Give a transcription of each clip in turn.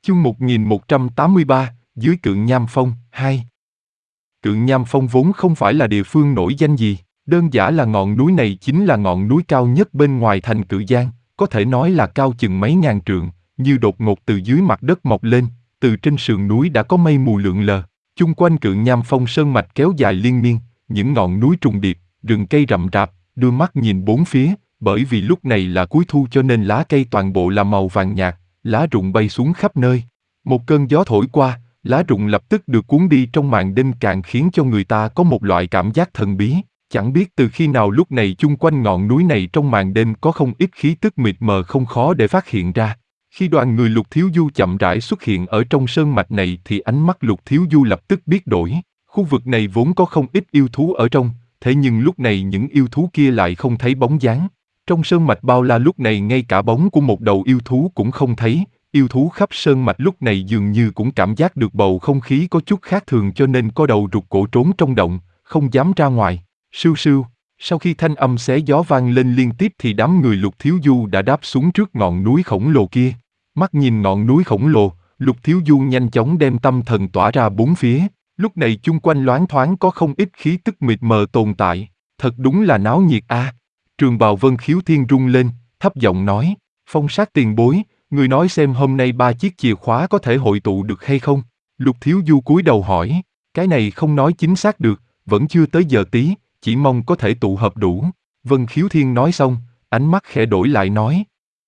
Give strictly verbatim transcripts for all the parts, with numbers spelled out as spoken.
Chương một nghìn một trăm tám mươi ba, dưới Cự Nham Phong, hai. Cự Nham Phong vốn không phải là địa phương nổi danh gì, đơn giản là ngọn núi này chính là ngọn núi cao nhất bên ngoài thành Cự Giang, có thể nói là cao chừng mấy ngàn trượng, như đột ngột từ dưới mặt đất mọc lên, từ trên sườn núi đã có mây mù lượn lờ. Chung quanh Cự Nham Phong sơn mạch kéo dài liên miên, những ngọn núi trùng điệp, rừng cây rậm rạp, đưa mắt nhìn bốn phía, bởi vì lúc này là cuối thu cho nên lá cây toàn bộ là màu vàng nhạt, lá rụng bay xuống khắp nơi. Một cơn gió thổi qua, lá rụng lập tức được cuốn đi trong màn đêm, càng khiến cho người ta có một loại cảm giác thần bí. Chẳng biết từ khi nào lúc này chung quanh ngọn núi này trong màn đêm có không ít khí tức mịt mờ không khó để phát hiện ra. Khi đoàn người Lục Thiếu Du chậm rãi xuất hiện ở trong sơn mạch này thì ánh mắt Lục Thiếu Du lập tức biết đổi. Khu vực này vốn có không ít yêu thú ở trong, thế nhưng lúc này những yêu thú kia lại không thấy bóng dáng. Trong sơn mạch bao la lúc này ngay cả bóng của một đầu yêu thú cũng không thấy. Yêu thú khắp sơn mạch lúc này dường như cũng cảm giác được bầu không khí có chút khác thường cho nên co đầu rụt cổ trốn trong động, không dám ra ngoài. Sưu sưu, sau khi thanh âm xé gió vang lên liên tiếp thì đám người Lục Thiếu Du đã đáp xuống trước ngọn núi khổng lồ kia. Mắt nhìn ngọn núi khổng lồ, Lục Thiếu Du nhanh chóng đem tâm thần tỏa ra bốn phía. Lúc này chung quanh loáng thoáng có không ít khí tức mịt mờ tồn tại. Thật đúng là náo nhiệt a. À. Trường bào Vân Khiếu Thiên rung lên, thấp giọng nói, Phong Sát tiền bối, người nói xem hôm nay ba chiếc chìa khóa có thể hội tụ được hay không? Lục Thiếu Du cúi đầu hỏi, cái này không nói chính xác được, vẫn chưa tới giờ tí, chỉ mong có thể tụ hợp đủ. Vân Khiếu Thiên nói xong, ánh mắt khẽ đổi lại nói,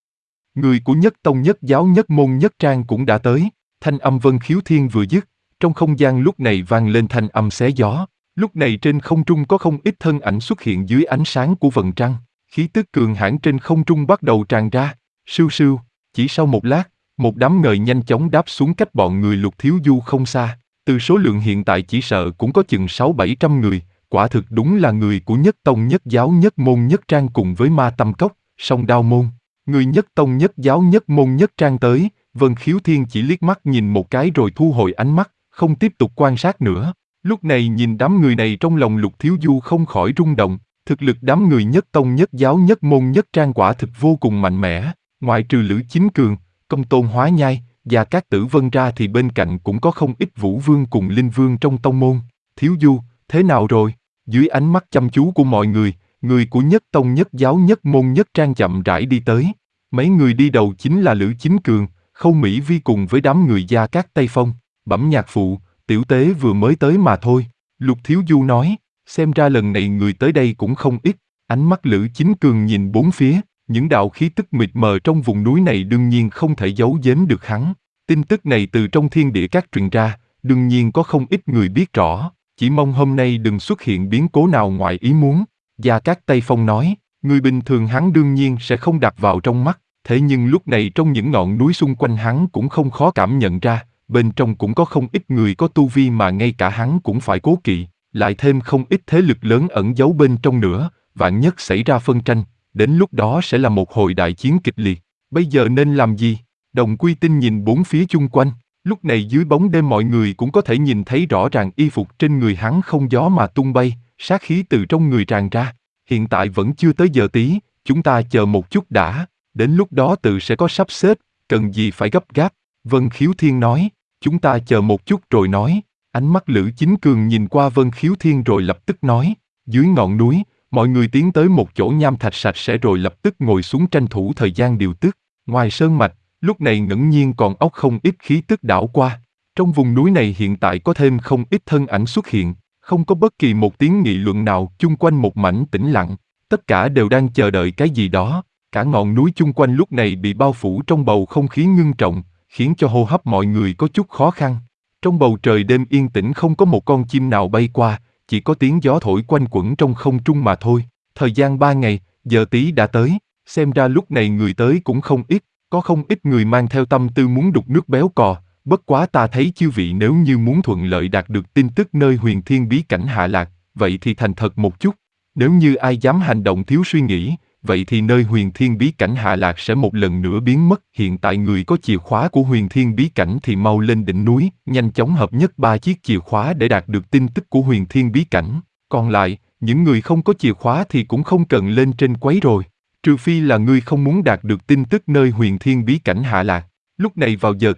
người của Nhất Tông Nhất Giáo Nhất Môn Nhất Trang cũng đã tới. Thanh âm Vân Khiếu Thiên vừa dứt, trong không gian lúc này vang lên thanh âm xé gió. Lúc này trên không trung có không ít thân ảnh xuất hiện dưới ánh sáng của vầng trăng, khí tức cường hãn trên không trung bắt đầu tràn ra. Sưu sưu, chỉ sau một lát, một đám người nhanh chóng đáp xuống cách bọn người Lục Thiếu Du không xa. Từ số lượng hiện tại chỉ sợ cũng có chừng sáu bảy trăm người, quả thực đúng là người của Nhất Tông Nhất Giáo Nhất Môn Nhất Trang cùng với Ma Tâm Cốc, Song Đao Môn. Người Nhất Tông Nhất Giáo Nhất Môn Nhất Trang tới, Vân Khiếu Thiên chỉ liếc mắt nhìn một cái rồi thu hồi ánh mắt, không tiếp tục quan sát nữa. Lúc này nhìn đám người này trong lòng Lục Thiếu Du không khỏi rung động, thực lực đám người Nhất Tông Nhất Giáo Nhất Môn Nhất Trang quả thực vô cùng mạnh mẽ, ngoại trừ Lữ Chính Cường, Công Tôn Hóa Nhai, và các Tử Vân ra thì bên cạnh cũng có không ít Vũ Vương cùng Linh Vương trong tông môn. Thiếu Du, thế nào rồi? Dưới ánh mắt chăm chú của mọi người, người của Nhất Tông Nhất Giáo Nhất Môn Nhất Trang chậm rãi đi tới. Mấy người đi đầu chính là Lữ Chính Cường, Khâu Mỹ Vi cùng với đám người Gia Cát Tây Phong, Bẩm Nhạc Phụ, tiểu tế vừa mới tới mà thôi. Lục Thiếu Du nói, xem ra lần này người tới đây cũng không ít. Ánh mắt Lữ Chính Cường nhìn bốn phía, những đạo khí tức mịt mờ trong vùng núi này đương nhiên không thể giấu giếm được hắn. Tin tức này từ trong thiên địa các truyền ra, đương nhiên có không ít người biết rõ, chỉ mong hôm nay đừng xuất hiện biến cố nào ngoài ý muốn. Gia Cát Tây Phong nói, người bình thường hắn đương nhiên sẽ không đặt vào trong mắt, thế nhưng lúc này trong những ngọn núi xung quanh hắn cũng không khó cảm nhận ra, bên trong cũng có không ít người có tu vi mà ngay cả hắn cũng phải cố kỵ, lại thêm không ít thế lực lớn ẩn giấu bên trong nữa, vạn nhất xảy ra phân tranh, đến lúc đó sẽ là một hồi đại chiến kịch liệt. Bây giờ nên làm gì? Đồng Quy Tinh nhìn bốn phía chung quanh, lúc này dưới bóng đêm mọi người cũng có thể nhìn thấy rõ ràng y phục trên người hắn không gió mà tung bay, sát khí từ trong người tràn ra. Hiện tại vẫn chưa tới giờ tí, chúng ta chờ một chút đã, đến lúc đó tự sẽ có sắp xếp, cần gì phải gấp gáp. Vân Khiếu Thiên nói, chúng ta chờ một chút rồi nói. Ánh mắt Lữ Chính Cường nhìn qua Vân Khiếu Thiên rồi lập tức nói, dưới ngọn núi, mọi người tiến tới một chỗ nham thạch sạch sẽ rồi lập tức ngồi xuống tranh thủ thời gian điều tức. Ngoài sơn mạch, lúc này ngẫu nhiên còn óc không ít khí tức đảo qua. Trong vùng núi này hiện tại có thêm không ít thân ảnh xuất hiện, không có bất kỳ một tiếng nghị luận nào, chung quanh một mảnh tĩnh lặng, tất cả đều đang chờ đợi cái gì đó. Cả ngọn núi chung quanh lúc này bị bao phủ trong bầu không khí ngưng trọng, khiến cho hô hấp mọi người có chút khó khăn. Trong bầu trời đêm yên tĩnh không có một con chim nào bay qua, chỉ có tiếng gió thổi quanh quẩn trong không trung mà thôi. Thời gian ba ngày, giờ tí đã tới, xem ra lúc này người tới cũng không ít, có không ít người mang theo tâm tư muốn đục nước béo cò, bất quá ta thấy chư vị nếu như muốn thuận lợi đạt được tin tức nơi Huyền Thiên bí cảnh hạ lạc, vậy thì thành thật một chút. Nếu như ai dám hành động thiếu suy nghĩ, vậy thì nơi Huyền Thiên bí cảnh hạ lạc sẽ một lần nữa biến mất. Hiện tại người có chìa khóa của Huyền Thiên bí cảnh thì mau lên đỉnh núi, nhanh chóng hợp nhất ba chiếc chìa khóa để đạt được tin tức của Huyền Thiên bí cảnh. Còn lại, những người không có chìa khóa thì cũng không cần lên trên quấy rồi. Trừ phi là ngươi không muốn đạt được tin tức nơi Huyền Thiên bí cảnh hạ lạc. Lúc này vào giờ tí,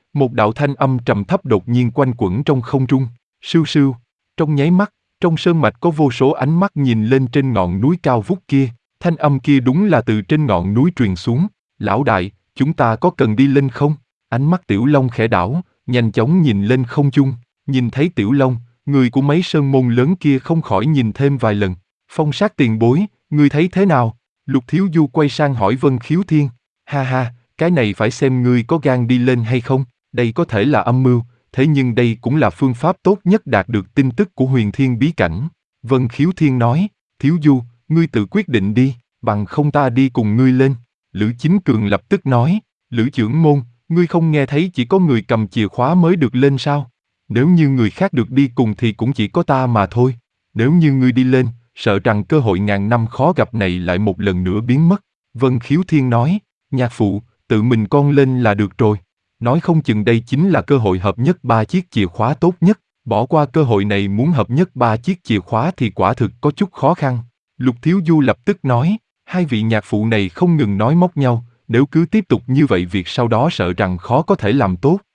Một đạo thanh âm trầm thấp đột nhiên quanh quẩn trong không trung, sưu sưu. Trong nháy mắt, trong sơn mạch có vô số ánh mắt nhìn lên trên ngọn núi cao vút kia, thanh âm kia đúng là từ trên ngọn núi truyền xuống. Lão đại, chúng ta có cần đi lên không? Ánh mắt Tiểu Long khẽ đảo, nhanh chóng nhìn lên không trung, nhìn thấy Tiểu Long, người của mấy sơn môn lớn kia không khỏi nhìn thêm vài lần. Phong Sát tiền bối, ngươi thấy thế nào? Lục Thiếu Du quay sang hỏi Vân Khiếu Thiên. Ha ha, cái này phải xem ngươi có gan đi lên hay không, đây có thể là âm mưu, thế nhưng đây cũng là phương pháp tốt nhất đạt được tin tức của Huyền Thiên bí cảnh. Vân Khiếu Thiên nói, Thiếu Du, ngươi tự quyết định đi, bằng không ta đi cùng ngươi lên. Lữ Chính Cường lập tức nói, Lữ trưởng môn, ngươi không nghe thấy chỉ có người cầm chìa khóa mới được lên sao? Nếu như người khác được đi cùng thì cũng chỉ có ta mà thôi. Nếu như ngươi đi lên, sợ rằng cơ hội ngàn năm khó gặp này lại một lần nữa biến mất. Vân Khiếu Thiên nói, nhạc phụ, tự mình con lên là được rồi. Nói không chừng đây chính là cơ hội hợp nhất ba chiếc chìa khóa tốt nhất. Bỏ qua cơ hội này muốn hợp nhất ba chiếc chìa khóa thì quả thực có chút khó khăn. Lục Thiếu Du lập tức nói, hai vị nhạc phụ này không ngừng nói móc nhau, nếu cứ tiếp tục như vậy việc sau đó sợ rằng khó có thể làm tốt.